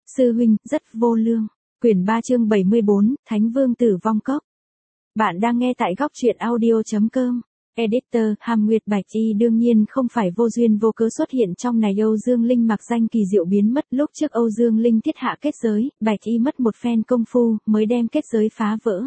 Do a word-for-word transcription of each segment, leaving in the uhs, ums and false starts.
Sư huynh, rất vô lương. Quyển ba chương bảy mươi bốn, Thánh Vương Tử Vong Cốc. Bạn đang nghe tại góc truyện audio.com. Editor, Hàm Nguyệt Bạch Y đương nhiên không phải vô duyên vô cớ xuất hiện trong này. Âu Dương Linh mặc danh kỳ diệu biến mất. Lúc trước Âu Dương Linh thiết hạ kết giới, Bạch Y mất một phen công phu, mới đem kết giới phá vỡ.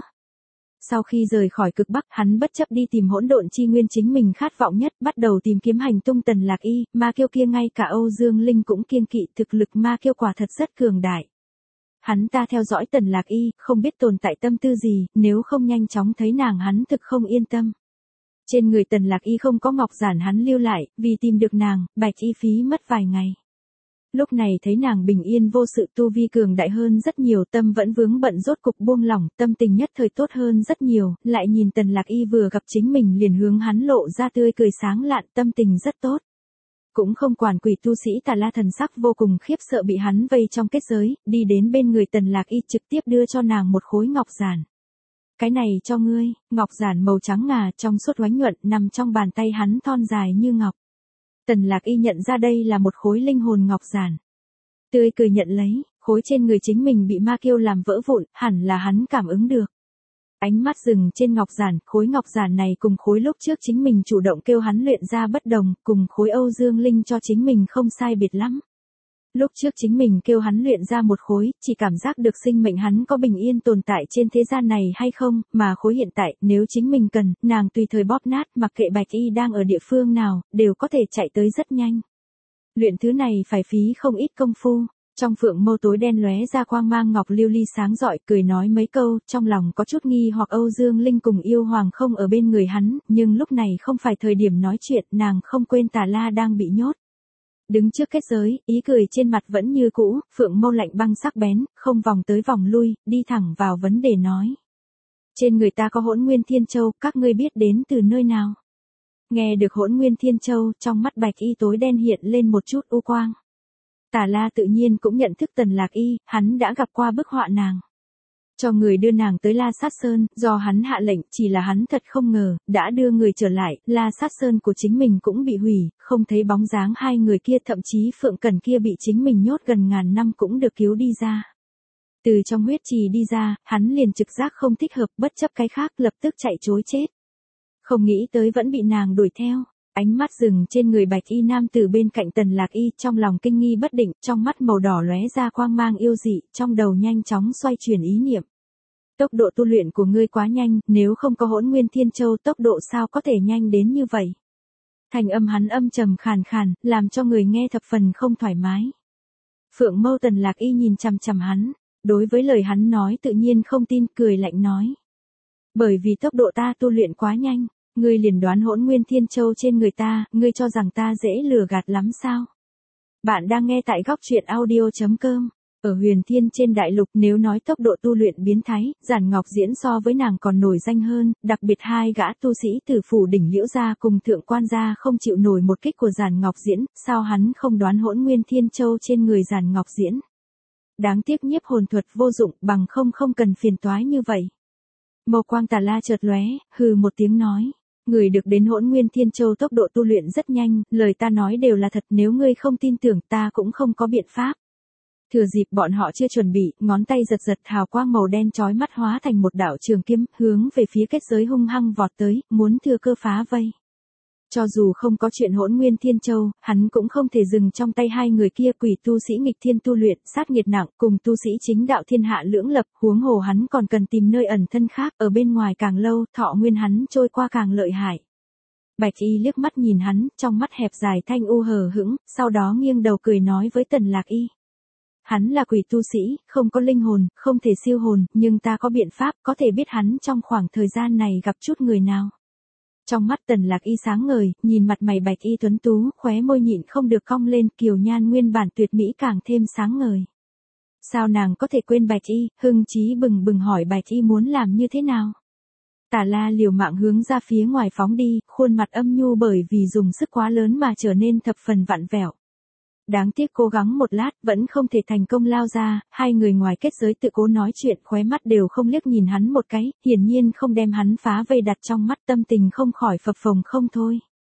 Sau khi rời khỏi cực Bắc, hắn bất chấp đi tìm hỗn độn chi nguyên chính mình khát vọng nhất, bắt đầu tìm kiếm hành tung Tần Lạc Y. Ma kiêu kia ngay cả Âu Dương Linh cũng kiêng kỵ, thực lực ma kiêu quả thật rất cường đại. Hắn ta theo dõi Tần Lạc Y, không biết tồn tại tâm tư gì, nếu không nhanh chóng thấy nàng hắn thực không yên tâm. Trên người Tần Lạc Y không có ngọc giản hắn lưu lại, vì tìm được nàng, Bạch Y phí mất vài ngày. Lúc này thấy nàng bình yên vô sự, tu vi cường đại hơn rất nhiều, tâm vẫn vướng bận rốt cục buông lỏng, tâm tình nhất thời tốt hơn rất nhiều, lại nhìn Tần Lạc Y vừa gặp chính mình liền hướng hắn lộ ra tươi cười sáng lạn, tâm tình rất tốt. Cũng không quản quỷ tu sĩ Tà La thần sắc vô cùng khiếp sợ bị hắn vây trong kết giới, đi đến bên người Tần Lạc Y trực tiếp đưa cho nàng một khối ngọc giản. Cái này cho ngươi. Ngọc giản màu trắng ngà trong suốt oánh nhuận nằm trong bàn tay hắn thon dài như ngọc. Tần Lạc Y nhận ra đây là một khối linh hồn ngọc giản. Tươi cười nhận lấy, khối trên người chính mình bị ma kiêu làm vỡ vụn, hẳn là hắn cảm ứng được. Ánh mắt dừng trên ngọc giản, khối ngọc giản này cùng khối lúc trước chính mình chủ động kêu hắn luyện ra bất đồng, cùng khối Âu Dương Linh cho chính mình không sai biệt lắm. Lúc trước chính mình kêu hắn luyện ra một khối, chỉ cảm giác được sinh mệnh hắn có bình yên tồn tại trên thế gian này hay không, mà khối hiện tại, nếu chính mình cần, nàng tùy thời bóp nát, mặc kệ Bạch Y đang ở địa phương nào, đều có thể chạy tới rất nhanh. Luyện thứ này phải phí không ít công phu. Trong phượng mâu tối đen lóe ra quang mang ngọc lưu ly sáng rọi, cười nói mấy câu, trong lòng có chút nghi hoặc Âu Dương Linh cùng yêu hoàng không ở bên người hắn, nhưng lúc này không phải thời điểm nói chuyện, nàng không quên Tà La đang bị nhốt. Đứng trước kết giới, ý cười trên mặt vẫn như cũ, phượng mâu lạnh băng sắc bén, không vòng tới vòng lui, đi thẳng vào vấn đề nói. Trên người ta có Hỗn Nguyên Thiên Châu, các ngươi biết đến từ nơi nào? Nghe được Hỗn Nguyên Thiên Châu, trong mắt Bạch Y tối đen hiện lên một chút u quang. Tà La tự nhiên cũng nhận thức Tần Lạc Y, hắn đã gặp qua bức họa nàng. Cho người đưa nàng tới La Sát Sơn, do hắn hạ lệnh, chỉ là hắn thật không ngờ, đã đưa người trở lại, La Sát Sơn của chính mình cũng bị hủy, không thấy bóng dáng hai người kia, thậm chí Phượng Cẩn kia bị chính mình nhốt gần ngàn năm cũng được cứu đi ra. Từ trong huyết trì đi ra, hắn liền trực giác không thích hợp, bất chấp cái khác, lập tức chạy trối chết. Không nghĩ tới vẫn bị nàng đuổi theo. Ánh mắt dừng trên người Bạch Y nam tử bên cạnh Tần Lạc Y, trong lòng kinh nghi bất định, trong mắt màu đỏ lóe ra quang mang yêu dị, trong đầu nhanh chóng xoay chuyển ý niệm. Tốc độ tu luyện của ngươi quá nhanh, nếu không có Hỗn Nguyên Thiên Châu tốc độ sao có thể nhanh đến như vậy. Thành âm hắn âm trầm khàn khàn, làm cho người nghe thập phần không thoải mái. Phượng mâu Tần Lạc Y nhìn chằm chằm hắn, đối với lời hắn nói tự nhiên không tin, cười lạnh nói. Bởi vì tốc độ ta tu luyện quá nhanh. Ngươi liền đoán Hỗn Nguyên Thiên Châu trên người ta, ngươi cho rằng ta dễ lừa gạt lắm sao? Bạn đang nghe tại góc truyện audio.com. Ở Huyền Thiên trên đại lục, nếu nói tốc độ tu luyện biến thái, Giản Ngọc Diễn so với nàng còn nổi danh hơn, đặc biệt hai gã tu sĩ từ phủ đỉnh Liễu gia cùng thượng quan gia không chịu nổi một kích của Giản Ngọc Diễn, sao hắn không đoán Hỗn Nguyên Thiên Châu trên người Giản Ngọc Diễn? Đáng tiếc nhiếp hồn thuật vô dụng, bằng không không cần phiền toái như vậy. Mâu quang Tà La chợt lóe, hừ một tiếng nói. Người được đến Hỗn Nguyên Thiên Châu tốc độ tu luyện rất nhanh, lời ta nói đều là thật, nếu ngươi không tin tưởng ta cũng không có biện pháp. Thừa dịp bọn họ chưa chuẩn bị, ngón tay giật giật, hào quang màu đen chói mắt hóa thành một đạo trường kiếm, hướng về phía kết giới hung hăng vọt tới, muốn thừa cơ phá vây. Cho dù không có chuyện Hỗn Nguyên Thiên Châu, hắn cũng không thể dừng trong tay hai người kia. Quỷ tu sĩ nghịch thiên tu luyện, sát nghiệt nặng, cùng tu sĩ chính đạo thiên hạ lưỡng lập, huống hồ hắn còn cần tìm nơi ẩn thân khác, ở bên ngoài càng lâu, thọ nguyên hắn trôi qua càng lợi hại. Bạch Y liếc mắt nhìn hắn, trong mắt hẹp dài thanh u hờ hững, sau đó nghiêng đầu cười nói với Tần Lạc Y. Hắn là quỷ tu sĩ, không có linh hồn, không thể siêu hồn, nhưng ta có biện pháp, có thể biết hắn trong khoảng thời gian này gặp chút người nào. Trong mắt Tần Lạc Y sáng ngời, nhìn mặt mày Bạch Y tuấn tú, khóe môi nhịn không được cong lên, kiều nhan nguyên bản tuyệt mỹ càng thêm sáng ngời. Sao nàng có thể quên Bạch Y, hưng chí bừng bừng hỏi Bạch Y muốn làm như thế nào? Tà La liều mạng hướng ra phía ngoài phóng đi, khuôn mặt âm nhu bởi vì dùng sức quá lớn mà trở nên thập phần vặn vẹo. Đáng tiếc cố gắng một lát, vẫn không thể thành công lao ra, hai người ngoài kết giới tự cố nói chuyện, khóe mắt đều không liếc nhìn hắn một cái, hiển nhiên không đem hắn phá vây đặt trong mắt, tâm tình không khỏi phập phồng không thôi.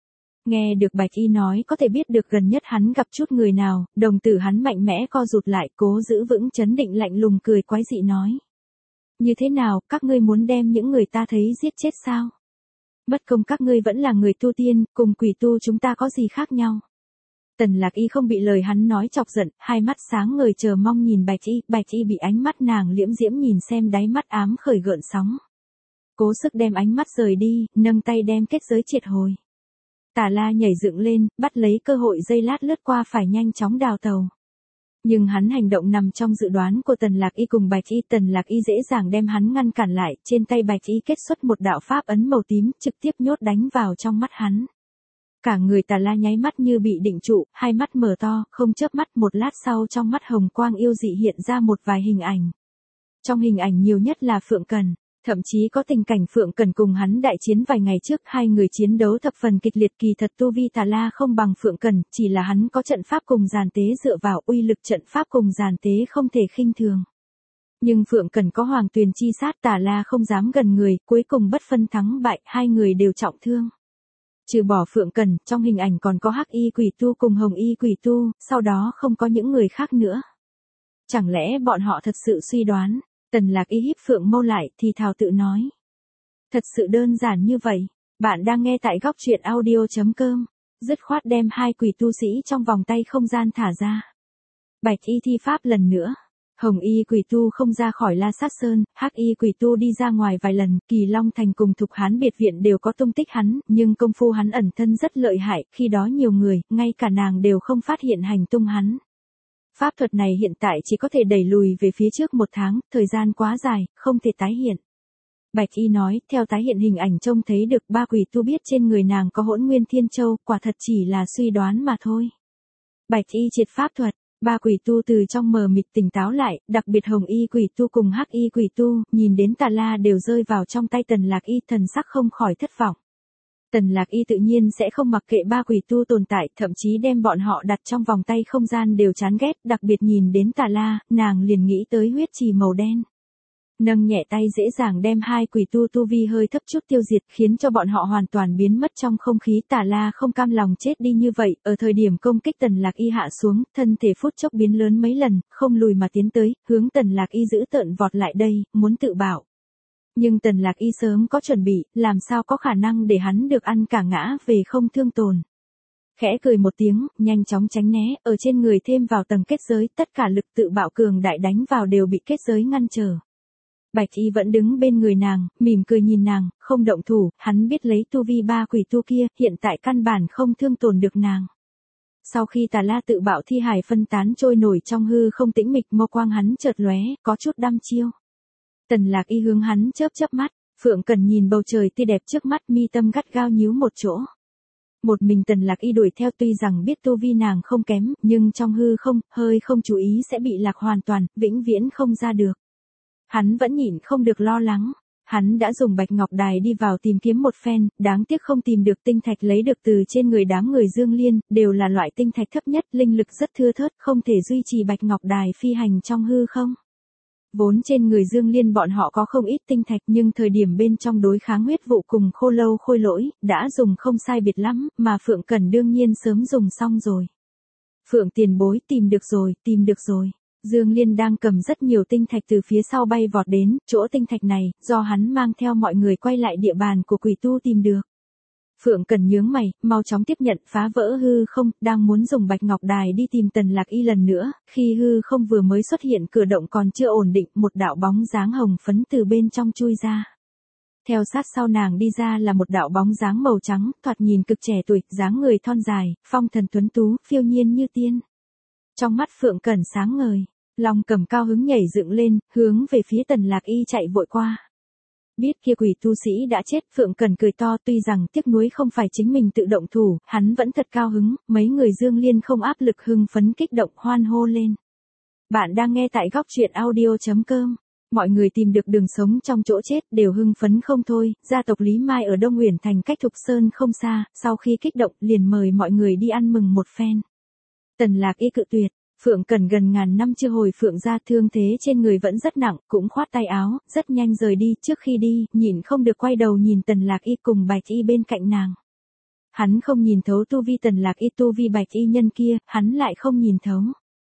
Nghe được Bạch Y nói có thể biết được gần nhất hắn gặp chút người nào, đồng tử hắn mạnh mẽ co rụt lại, cố giữ vững chấn định, lạnh lùng cười quái dị nói. Như thế nào, các ngươi muốn đem những người ta thấy giết chết sao? Mất công các ngươi vẫn là người tu tiên, cùng quỷ tu chúng ta có gì khác nhau? Tần Lạc Y không bị lời hắn nói chọc giận, hai mắt sáng ngời chờ mong nhìn Bạch Y, Bạch Y bị ánh mắt nàng liễm diễm nhìn xem đáy mắt ám khởi gợn sóng. Cố sức đem ánh mắt rời đi, nâng tay đem kết giới triệt hồi. Tà La nhảy dựng lên, bắt lấy cơ hội giây lát lướt qua phải nhanh chóng đào tàu. Nhưng hắn hành động nằm trong dự đoán của Tần Lạc Y cùng Bạch Y, Tần Lạc Y dễ dàng đem hắn ngăn cản lại, trên tay Bạch Y kết xuất một đạo pháp ấn màu tím, trực tiếp nhốt đánh vào trong mắt hắn. Cả người Tà La nháy mắt như bị định trụ, hai mắt mở to, không chớp mắt, một lát sau trong mắt hồng quang yêu dị hiện ra một vài hình ảnh. Trong hình ảnh nhiều nhất là Phượng Cẩn, thậm chí có tình cảnh Phượng Cẩn cùng hắn đại chiến vài ngày trước, hai người chiến đấu thập phần kịch liệt, kỳ thật tu vi Tà La không bằng Phượng Cẩn, chỉ là hắn có trận pháp cùng giàn tế dựa vào, uy lực trận pháp cùng giàn tế không thể khinh thường. Nhưng Phượng Cẩn có Hoàng Tuyền chi sát, Tà La không dám gần người, cuối cùng bất phân thắng bại, hai người đều trọng thương. Trừ bỏ Phượng Cẩn, trong hình ảnh còn có Hắc Y quỷ tu cùng Hồng Y quỷ tu, sau đó không có những người khác nữa. Chẳng lẽ bọn họ thật sự suy đoán? Tần Lạc Y híp Phượng mâu lại, thì thào tự nói. Thật sự đơn giản như vậy. Bạn đang nghe tại góc truyện audio chấm com. Dứt khoát đem hai quỷ tu sĩ trong vòng tay không gian thả ra. Bạch Y thi pháp lần nữa. Hồng Y quỷ tu không ra khỏi La Sát Sơn, Hắc Y quỷ tu đi ra ngoài vài lần, Kỳ Long Thành cùng Thục Hán biệt viện đều có tung tích hắn, nhưng công phu hắn ẩn thân rất lợi hại, khi đó nhiều người, ngay cả nàng đều không phát hiện hành tung hắn. Pháp thuật này hiện tại chỉ có thể đẩy lùi về phía trước một tháng, thời gian quá dài, không thể tái hiện. Bạch Y nói, theo tái hiện hình ảnh trông thấy được ba quỷ tu biết trên người nàng có Hỗn Nguyên Thiên Châu, quả thật chỉ là suy đoán mà thôi. Bạch Y triệt pháp thuật. Ba quỷ tu từ trong mờ mịt tỉnh táo lại, đặc biệt Hồng Y quỷ tu cùng Hắc Y quỷ tu, nhìn đến Tà La đều rơi vào trong tay Tần Lạc Y, thần sắc không khỏi thất vọng. Tần Lạc Y tự nhiên sẽ không mặc kệ ba quỷ tu tồn tại, thậm chí đem bọn họ đặt trong vòng tay không gian đều chán ghét, đặc biệt nhìn đến Tà La, nàng liền nghĩ tới huyết trì màu đen. Nâng nhẹ tay dễ dàng đem hai quỷ tu tu vi hơi thấp chút tiêu diệt, khiến cho bọn họ hoàn toàn biến mất trong không khí. Tà La không cam lòng chết đi như vậy, ở thời điểm công kích Tần Lạc Y hạ xuống, thân thể phút chốc biến lớn mấy lần, không lùi mà tiến tới, hướng Tần Lạc Y giữ tợn vọt lại đây, muốn tự bảo. Nhưng Tần Lạc Y sớm có chuẩn bị, làm sao có khả năng để hắn được ăn cả ngã về không thương tổn. Khẽ cười một tiếng, nhanh chóng tránh né, ở trên người thêm vào tầng kết giới, tất cả lực tự bạo cường đại đánh vào đều bị kết giới ngăn trở. Bạch Y vẫn đứng bên người nàng, mỉm cười nhìn nàng, không động thủ, hắn biết lấy tu vi ba quỷ tu kia, hiện tại căn bản không thương tổn được nàng. Sau khi Tà La tự bạo thi hài phân tán trôi nổi trong hư không tĩnh mịch, mâu quang hắn chợt lóe, có chút đăm chiêu. Tần Lạc Y hướng hắn chớp chớp mắt, Phượng Cẩn nhìn bầu trời tươi đẹp trước mắt, mi tâm gắt gao nhíu một chỗ. Một mình Tần Lạc Y đuổi theo, tuy rằng biết tu vi nàng không kém, nhưng trong hư không, hơi không chú ý sẽ bị lạc hoàn toàn, vĩnh viễn không ra được. Hắn vẫn nhịn không được lo lắng. Hắn đã dùng Bạch Ngọc Đài đi vào tìm kiếm một phen, đáng tiếc không tìm được tinh thạch lấy được từ trên người đám người Dương Liên, đều là loại tinh thạch thấp nhất, linh lực rất thưa thớt, không thể duy trì Bạch Ngọc Đài phi hành trong hư không. Vốn trên người Dương Liên bọn họ có không ít tinh thạch, nhưng thời điểm bên trong đối kháng huyết vụ cùng Khô Lâu Khôi Lỗi, đã dùng không sai biệt lắm, mà Phượng Cẩn đương nhiên sớm dùng xong rồi. Phượng tiền bối, tìm được rồi, tìm được rồi. Dương Liên đang cầm rất nhiều tinh thạch từ phía sau bay vọt đến, chỗ tinh thạch này, do hắn mang theo mọi người quay lại địa bàn của quỷ tu tìm được. Phượng Cẩn nhướng mày, mau chóng tiếp nhận, phá vỡ hư không, đang muốn dùng Bạch Ngọc Đài đi tìm Tần Lạc Y lần nữa, khi hư không vừa mới xuất hiện cửa động còn chưa ổn định, một đạo bóng dáng hồng phấn từ bên trong chui ra. Theo sát sau nàng đi ra là một đạo bóng dáng màu trắng, thoạt nhìn cực trẻ tuổi, dáng người thon dài, phong thần tuấn tú, phiêu nhiên như tiên. Trong mắt Phượng Cẩn sáng ngời, Long Cầm cao hứng nhảy dựng lên, hướng về phía Tần Lạc Y chạy vội qua. Biết kia quỷ tu sĩ đã chết, Phượng Cẩn cười to, tuy rằng tiếc nuối không phải chính mình tự động thủ, hắn vẫn thật cao hứng, mấy người Dương Liên không áp lực hưng phấn kích động hoan hô lên. Bạn đang nghe tại góc truyện audio chấm com. Mọi người tìm được đường sống trong chỗ chết đều hưng phấn không thôi, gia tộc Lý Mai ở Đông Uyển Thành cách Thục Sơn không xa, sau khi kích động liền mời mọi người đi ăn mừng một phen. Tần Lạc Y cự tuyệt, Phượng Cẩn gần ngàn năm chưa hồi Phượng gia, thương thế trên người vẫn rất nặng, cũng khoát tay áo, rất nhanh rời đi, trước khi đi, nhịn không được quay đầu nhìn Tần Lạc Y cùng Bạch Y bên cạnh nàng. Hắn không nhìn thấu tu vi Tần Lạc Y, tu vi Bạch Y nhân kia, hắn lại không nhìn thấu.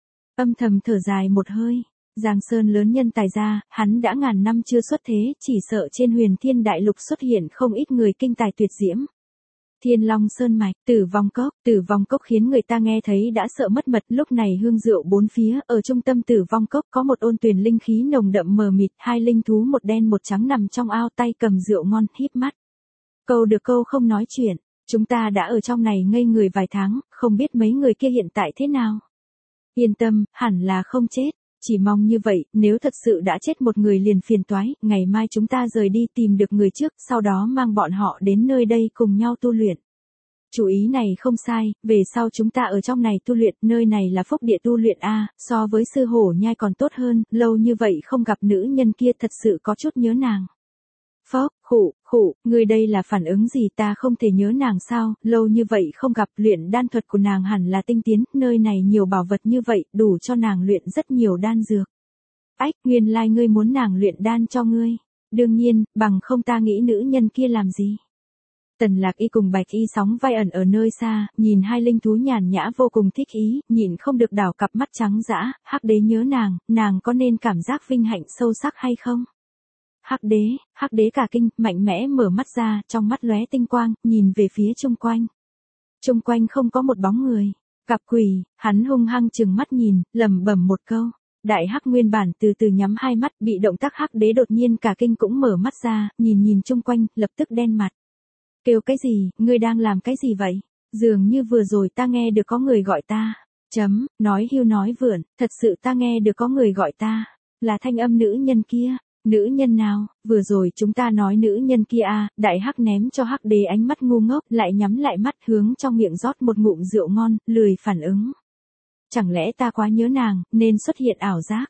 Âm thầm thở dài một hơi, Giang Sơn lớn nhân tài ra, hắn đã ngàn năm chưa xuất thế, chỉ sợ trên Huyền Thiên Đại Lục xuất hiện không ít người kinh tài tuyệt diễm. Thiên Long Sơn mạch, Tử Vong Cốc, Tử Vong Cốc khiến người ta nghe thấy đã sợ mất mật, lúc này hương rượu bốn phía, ở trung tâm Tử Vong Cốc có một ôn tuyền linh khí nồng đậm mờ mịt, hai linh thú một đen một trắng nằm trong ao, tay cầm rượu ngon, híp mắt. Câu được câu không nói chuyện, chúng ta đã ở trong này ngây người vài tháng, không biết mấy người kia hiện tại thế nào. Yên tâm, hẳn là không chết. Chỉ mong như vậy, nếu thật sự đã chết một người liền phiền toái, ngày mai chúng ta rời đi tìm được người trước, sau đó mang bọn họ đến nơi đây cùng nhau tu luyện. Chủ ý này không sai, về sau chúng ta ở trong này tu luyện, nơi này là phúc địa tu luyện a, so với sư hổ nhai còn tốt hơn, lâu như vậy không gặp nữ nhân kia thật sự có chút nhớ nàng. Phốc, khụ, khụ, người đây là phản ứng gì, ta không thể nhớ nàng sao, lâu như vậy không gặp, luyện đan thuật của nàng hẳn là tinh tiến, nơi này nhiều bảo vật như vậy, đủ cho nàng luyện rất nhiều đan dược. Ách, nguyên lai ngươi muốn nàng luyện đan cho ngươi. Đương nhiên, bằng không ta nghĩ nữ nhân kia làm gì. Tần Lạc Y cùng Bạch Y sóng vai ẩn ở nơi xa, nhìn hai linh thú nhàn nhã vô cùng thích ý, nhìn không được đảo cặp mắt trắng dã, Hắc Đế nhớ nàng, nàng có nên cảm giác vinh hạnh sâu sắc hay không? Hắc Đế, Hắc Đế cả kinh, mạnh mẽ mở mắt ra, trong mắt lóe tinh quang, nhìn về phía chung quanh. Chung quanh không có một bóng người. Gặp quỷ, hắn hung hăng trừng mắt nhìn, lẩm bẩm một câu. Đại Hắc nguyên bản từ từ nhắm hai mắt, bị động tác Hắc Đế đột nhiên cả kinh cũng mở mắt ra, nhìn nhìn chung quanh, lập tức đen mặt. Kêu cái gì, ngươi đang làm cái gì vậy? Dường như vừa rồi ta nghe được có người gọi ta. Chấm, nói hưu nói vượn, thật sự ta nghe được có người gọi ta. Là thanh âm nữ nhân kia. Nữ nhân nào, vừa rồi chúng ta nói nữ nhân kia à, Đại Hắc ném cho Hắc Đế ánh mắt ngu ngốc, lại nhắm lại mắt hướng trong miệng rót một ngụm rượu ngon, lười phản ứng. Chẳng lẽ ta quá nhớ nàng, nên xuất hiện ảo giác?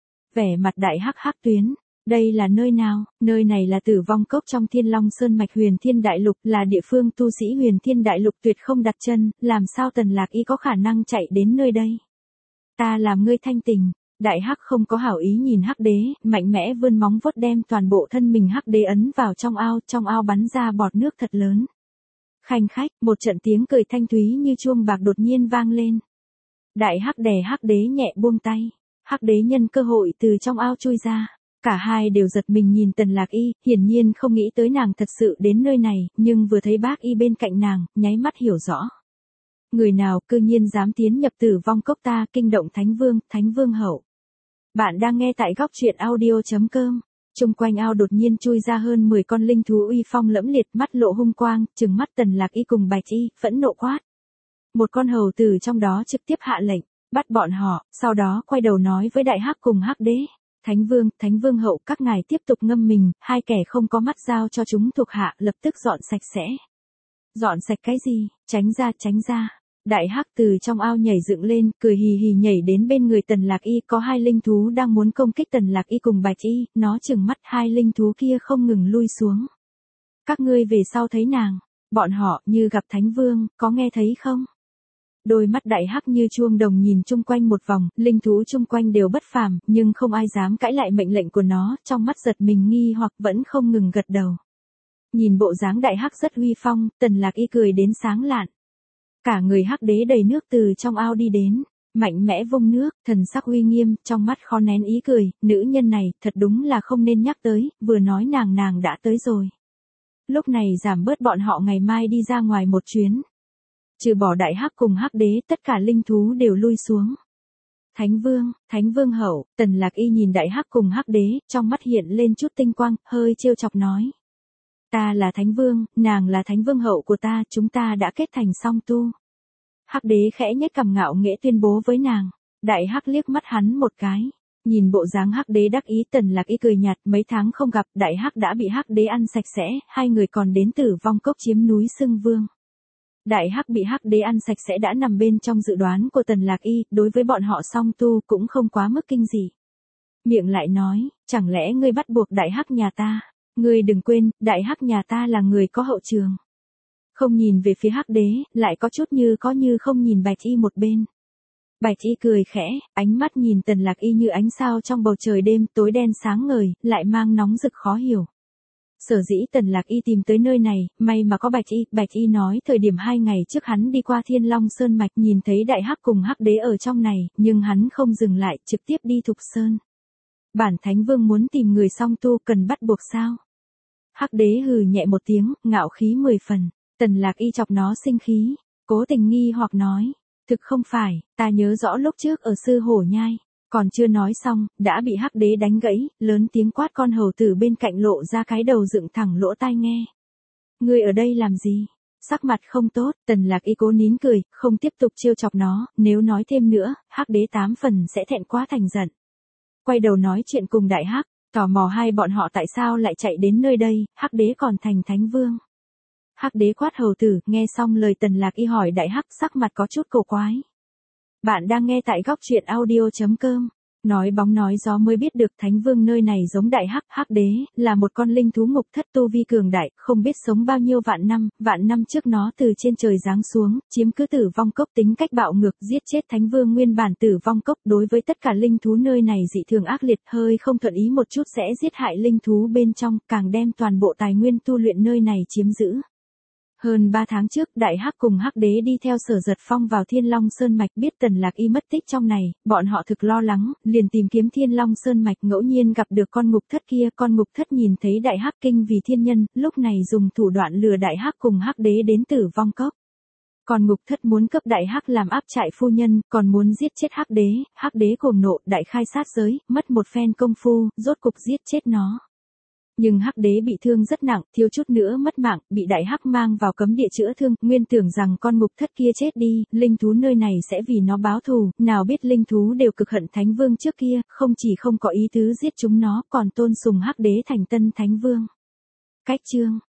Vẻ mặt Đại Hắc hắc tuyến, đây là nơi nào? Nơi này là Tử Vong Cốc trong Thiên Long Sơn mạch Huyền Thiên Đại Lục, là địa phương tu sĩ Huyền Thiên Đại Lục tuyệt không đặt chân, làm sao Tần Lạc Y có khả năng chạy đến nơi đây? Ta làm ngươi thanh tình. Đại Hắc không có hảo ý nhìn Hắc Đế, mạnh mẽ vươn móng vuốt đem toàn bộ thân mình Hắc Đế ấn vào trong ao, trong ao bắn ra bọt nước thật lớn. Khanh khách, một trận tiếng cười thanh thúy như chuông bạc đột nhiên vang lên. Đại Hắc đè Hắc Đế nhẹ buông tay, Hắc Đế nhân cơ hội từ trong ao chui ra. Cả hai đều giật mình nhìn Tần Lạc Y, hiển nhiên không nghĩ tới nàng thật sự đến nơi này, nhưng vừa thấy bác Y bên cạnh nàng, nháy mắt hiểu rõ. Người nào cư nhiên dám tiến nhập Tử Vong Cốc ta, kinh động Thánh Vương, Thánh Vương hậu. Bạn đang nghe tại góc truyện audio chấm com. Trung quanh ao đột nhiên chui ra hơn mười con linh thú uy phong lẫm liệt, mắt lộ hung quang, trừng mắt Tần Lạc Y cùng Bạch Y, phẫn nộ quát. Một con hầu tử trong đó trực tiếp hạ lệnh, bắt bọn họ, sau đó quay đầu nói với Đại Hắc cùng Hắc Đế. Thánh Vương, Thánh Vương hậu, các ngài tiếp tục ngâm mình, hai kẻ không có mắt giao cho chúng thuộc hạ, lập tức dọn sạch sẽ. Dọn sạch cái gì, tránh ra, tránh ra. Đại Hắc từ trong ao nhảy dựng lên, cười hì hì nhảy đến bên người Tần Lạc Y, có hai linh thú đang muốn công kích Tần Lạc Y cùng Bạch Y, nó trừng mắt hai linh thú kia không ngừng lui xuống. Các ngươi về sau thấy nàng, bọn họ như gặp Thánh Vương, có nghe thấy không? Đôi mắt Đại Hắc như chuông đồng nhìn chung quanh một vòng, linh thú chung quanh đều bất phàm, nhưng không ai dám cãi lại mệnh lệnh của nó, trong mắt giật mình nghi hoặc vẫn không ngừng gật đầu. Nhìn bộ dáng Đại Hắc rất uy phong, Tần Lạc Y cười đến sáng lạn. Cả người Hắc Đế đầy nước từ trong ao đi đến, mạnh mẽ vung nước, thần sắc uy nghiêm, trong mắt khó nén ý cười, nữ nhân này, thật đúng là không nên nhắc tới, vừa nói nàng nàng đã tới rồi. Lúc này giảm bớt bọn họ ngày mai đi ra ngoài một chuyến. Trừ bỏ Đại Hắc cùng Hắc Đế, tất cả linh thú đều lui xuống. Thánh Vương, Thánh Vương hậu, Tần Lạc Y nhìn Đại Hắc cùng Hắc Đế, trong mắt hiện lên chút tinh quang, hơi trêu chọc nói. Ta là Thánh Vương, nàng là Thánh Vương hậu của ta, chúng ta đã kết thành song tu. Hắc Đế khẽ nhếch cằm ngạo nghễ tuyên bố với nàng. Đại Hắc liếc mắt hắn một cái. Nhìn bộ dáng Hắc Đế đắc ý, Tần Lạc Y cười nhạt, mấy tháng không gặp, Đại Hắc đã bị Hắc Đế ăn sạch sẽ, hai người còn đến Tử Vong Cốc chiếm núi xưng vương. Đại Hắc bị Hắc Đế ăn sạch sẽ đã nằm bên trong dự đoán của Tần Lạc Y, đối với bọn họ song tu cũng không quá mức kinh dị. Miệng lại nói, chẳng lẽ ngươi bắt buộc Đại Hắc nhà ta? Ngươi đừng quên, Đại Hắc nhà ta là người có hậu trường. Không nhìn về phía Hắc Đế, lại có chút như có như không nhìn Bạch Y một bên. Bạch Y cười khẽ, ánh mắt nhìn Tần Lạc Y như ánh sao trong bầu trời đêm tối đen sáng ngời, lại mang nóng rực khó hiểu. Sở dĩ Tần Lạc Y tìm tới nơi này, may mà có Bạch Y, Bạch Y nói thời điểm hai ngày trước hắn đi qua Thiên Long Sơn Mạch nhìn thấy Đại Hắc cùng Hắc Đế ở trong này, nhưng hắn không dừng lại, trực tiếp đi Thục Sơn. Bản Thánh Vương muốn tìm người song tu cần bắt buộc sao? Hắc Đế hừ nhẹ một tiếng, ngạo khí mười phần. Tần Lạc Y chọc nó sinh khí, cố tình nghi hoặc nói, thực không phải, ta nhớ rõ lúc trước ở Sư Hổ Nhai. Còn chưa nói xong, đã bị Hắc Đế đánh gãy, lớn tiếng quát con hầu tử bên cạnh lộ ra cái đầu dựng thẳng lỗ tai nghe. Ngươi ở đây làm gì? Sắc mặt không tốt, Tần Lạc Y cố nín cười, không tiếp tục trêu chọc nó, nếu nói thêm nữa, Hắc Đế tám phần sẽ thẹn quá thành giận. Quay đầu nói chuyện cùng Đại Hắc, tò mò hai bọn họ tại sao lại chạy đến nơi đây, Hắc Đế còn thành Thánh Vương. Hắc Đế quát hầu tử, nghe xong lời Tần Lạc Y hỏi Đại Hắc sắc mặt có chút cổ quái. Bạn đang nghe tại góc truyện audio chấm com. Nói bóng nói gió mới biết được Thánh Vương nơi này giống Đại Hắc, Hắc Đế, là một con linh thú ngục thất tu vi cường đại, không biết sống bao nhiêu vạn năm, vạn năm trước nó từ trên trời giáng xuống, chiếm cứ Tử Vong Cốc tính cách bạo ngược, giết chết Thánh Vương nguyên bản Tử Vong Cốc, đối với tất cả linh thú nơi này dị thường ác liệt, hơi không thuận ý một chút sẽ giết hại linh thú bên trong, càng đem toàn bộ tài nguyên tu luyện nơi này chiếm giữ. Hơn ba tháng trước, Đại Hắc cùng Hắc Đế đi theo Sở Giật Phong vào Thiên Long Sơn Mạch biết Tần Lạc Y mất tích trong này, bọn họ thực lo lắng, liền tìm kiếm Thiên Long Sơn Mạch ngẫu nhiên gặp được con ngục thất kia, con ngục thất nhìn thấy Đại Hắc kinh vì thiên nhân, lúc này dùng thủ đoạn lừa Đại Hắc cùng Hắc Đế đến Tử Vong Cốc. Còn ngục thất muốn cấp Đại Hắc làm áp trại phu nhân, còn muốn giết chết Hắc Đế, Hắc Đế cuồng nộ, đại khai sát giới, mất một phen công phu, rốt cục giết chết nó. Nhưng Hắc Đế bị thương rất nặng, thiếu chút nữa mất mạng, bị Đại Hắc mang vào cấm địa chữa thương, nguyên tưởng rằng con ngục thất kia chết đi, linh thú nơi này sẽ vì nó báo thù, nào biết linh thú đều cực hận Thánh Vương trước kia, không chỉ không có ý tứ giết chúng nó, còn tôn sùng Hắc Đế thành tân Thánh Vương. Cách chương